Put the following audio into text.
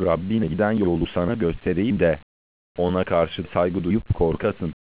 Rabbine giden yolu sana göstereyim de, ona karşı saygı duyup korkasın.